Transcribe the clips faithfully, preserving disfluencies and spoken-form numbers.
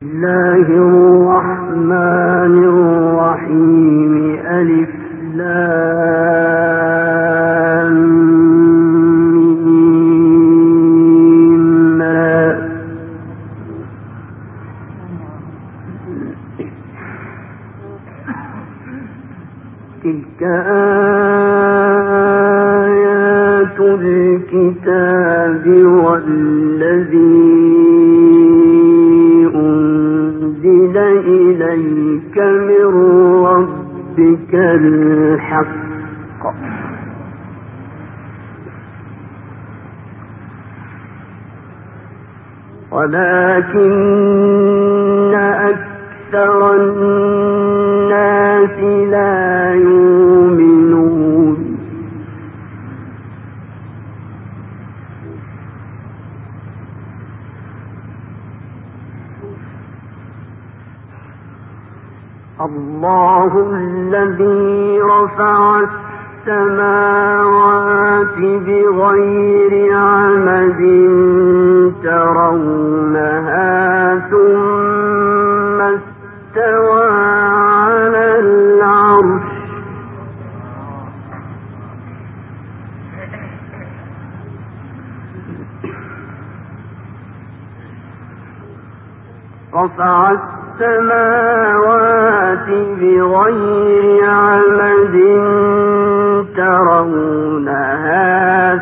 الله الرحمن الرحيم ألف لام ميم تلك آيات الكتاب والذي أنزل إليك من ربك الحق ولكن أكثر الناس لا يؤمنون الله الذي رفع السماوات بغير عمد ترونها ثم استوى على العرش رفع السماوات بغير عمد ترونها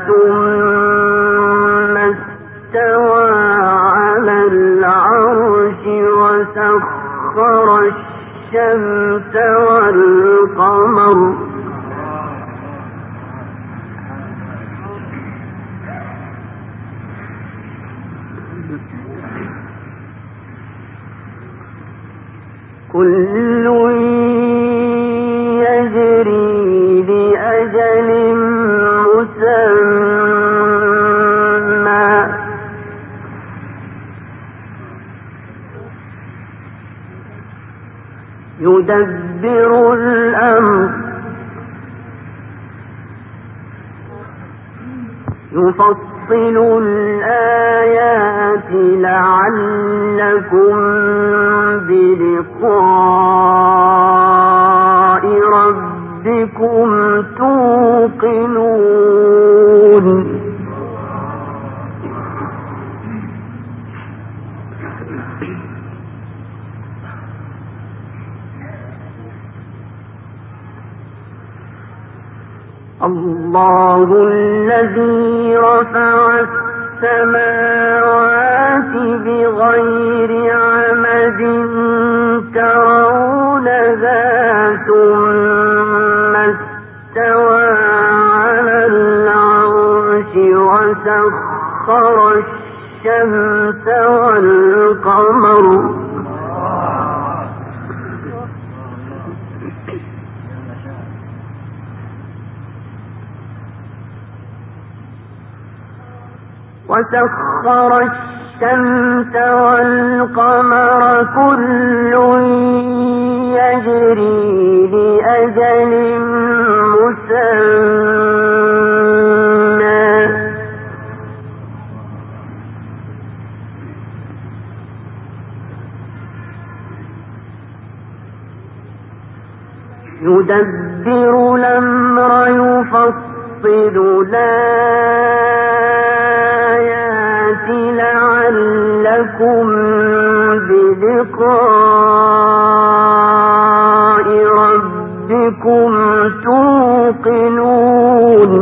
ثم استوى على العرش وسخر الشمس والقمر كل يجري لأجل مسمى يدبر الأمر يفصل الآيات لعلكم بلقاء ربكم توقنون الله الذي رفع السماوات بغير عمد ترونها ثم استوى على العرش وسخر الشمس والقمر وسخر الشمس والقمر كل يجري لأجل مسمى يدبر الأمر يفصل الآيات لعلكم بلقاء ربكم توقنون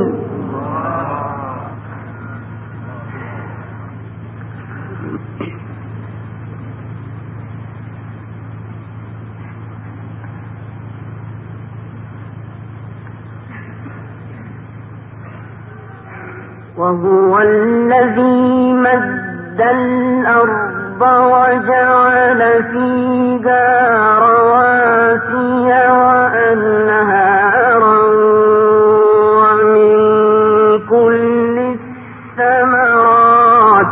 وهو الذي مد الأرض وجعل فيها رواسي وأنهارا ومن كل الثمرات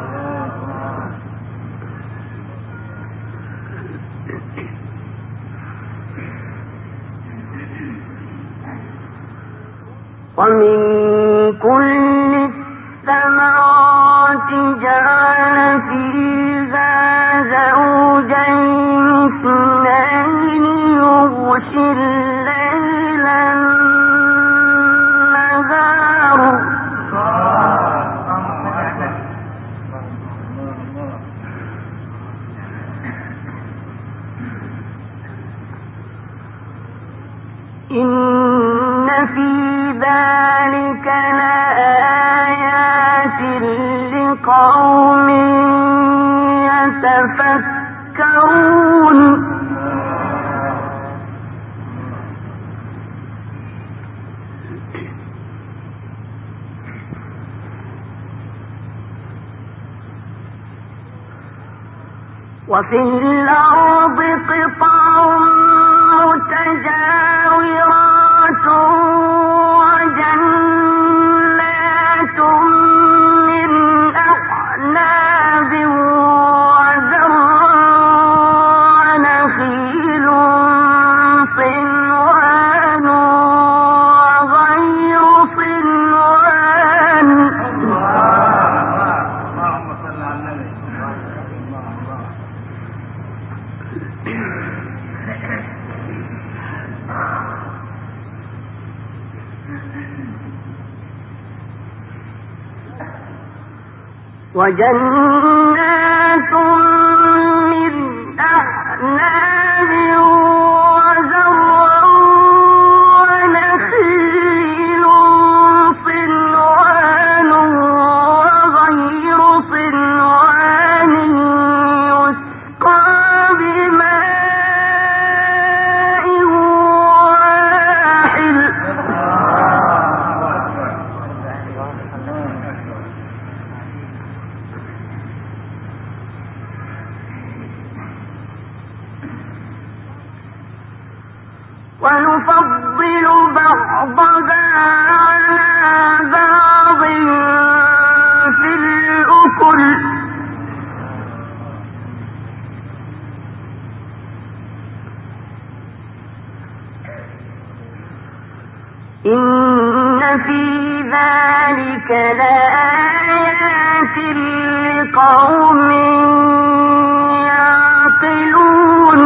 ومن كل الثمرات جعل فيها زوجين إن في ذلك لآيات لقوم يتفكرون وفي الأرض قطع متجاورات وجنات من أعناب وزرع ونخيل صنوان وغير صنوان اللهم صل على النبي. وجنات من أعناب وزرع ونخيل صنوان وغير صنوان يسقى بماء واحد ونفضل بعضها على بعض في الأكل إن في ذلك لآيات لقوم يعقلون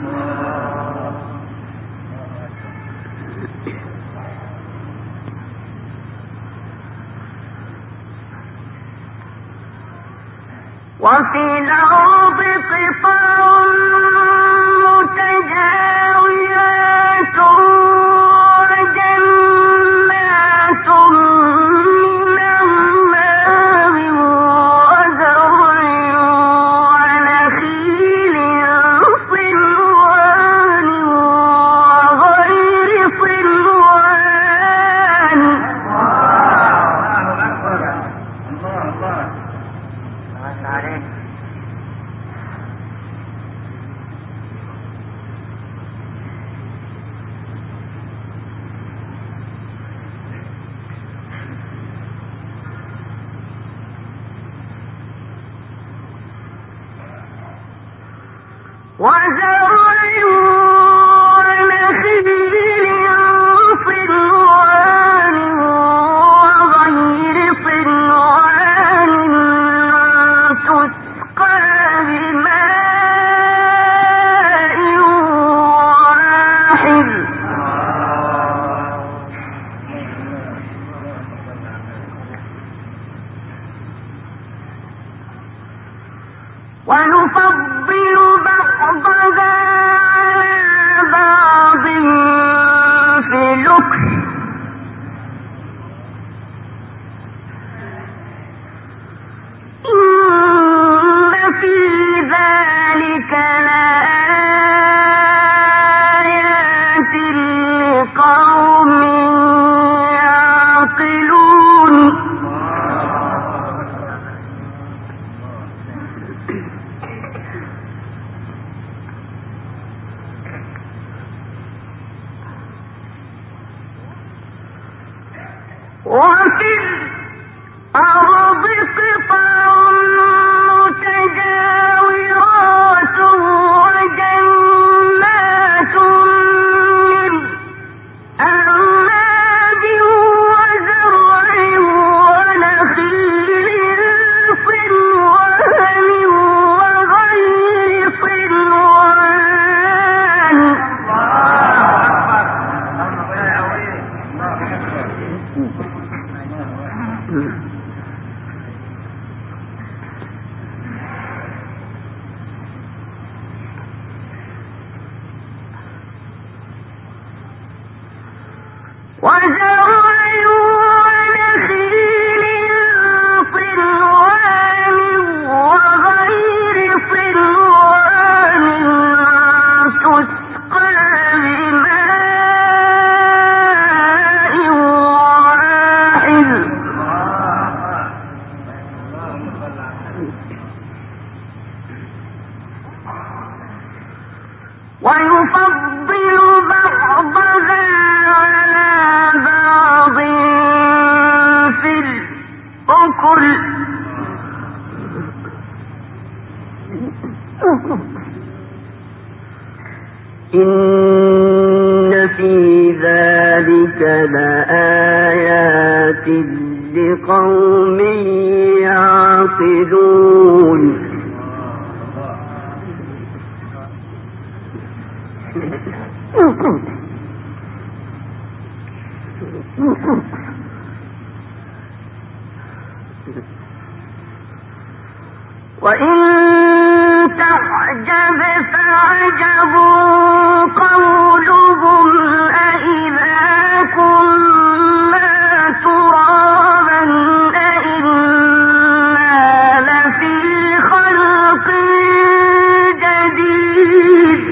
وفي الأرض قطع متجاورات وجنات من أعناب وزرع ونخيل صنوان وغير صنوان وزرع ونخيل صنوان وغير صنوان تسقى بماء واحد ونفضل بعضها على بعض في الأكل إن في ذلك لآيات لقوم يعقلون وفي الأرض قطع متجاورات وجنات من أعناب وزرع ونخيل صنوان وغير صنوان ويفضل بعضها على بعض في الأكل إن في ذلك لآيات لقوم يعقلون وإن تعجب فعجب قولهم أإذا كنا ترابا أإنا لفي خلق جديد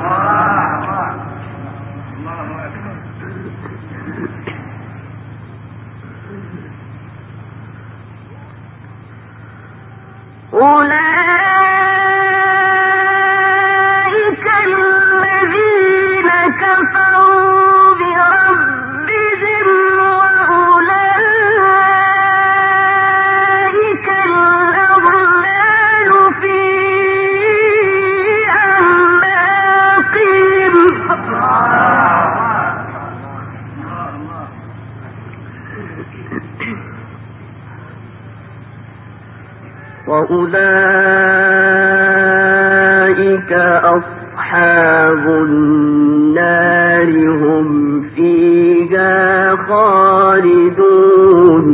أولئك الذين كفروا بربهم وأولئك الأغلال في أعناقهم وأولئك أصحاب النار هم فيها خالدون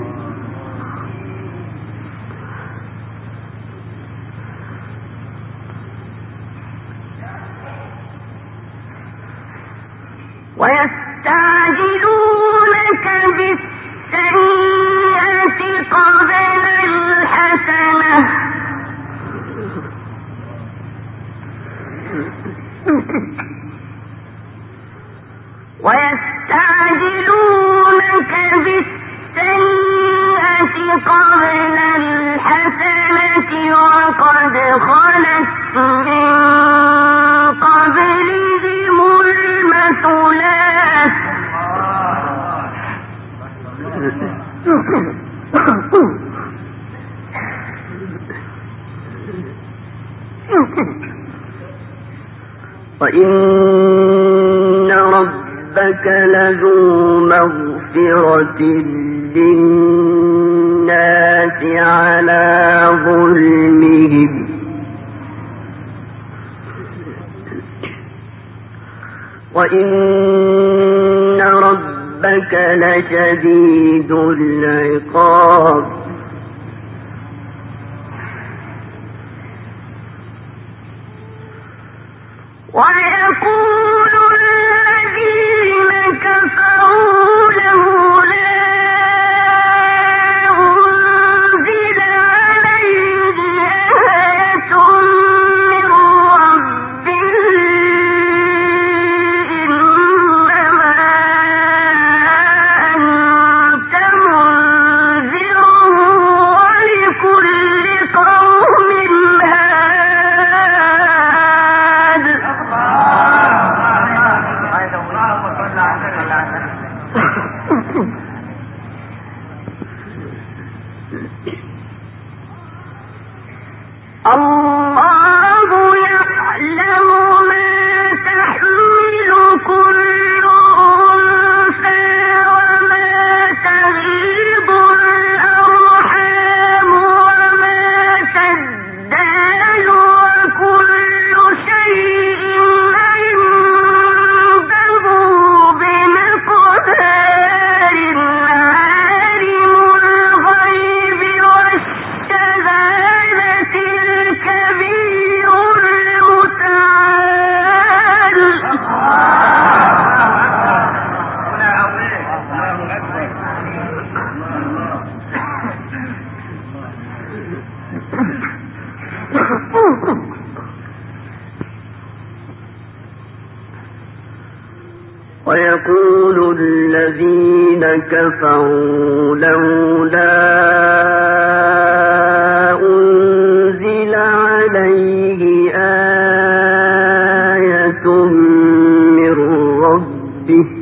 ويستعجلونك بالسيئة قبل الحسنة ويستعجلونك بالسيئة قبل الحسنة وقد خلت من قبلهم المثلات وإن ربك لذو مغفرة للناس على ظلمهم وإن ربك لشديد العقاب ويقول الذين كفروا لولا أنزل عليه آية من ربه إنما أنت منذر ولكل قوم هاد الله يعلم ما تحمل كل أنثى وما تغيض الأرحام وما تزداد وكل شيء عنده بمقدار عالم الغيب والشهادة الكبير المتعال ويقول الذين كفروا لولا أنزل عليه آية به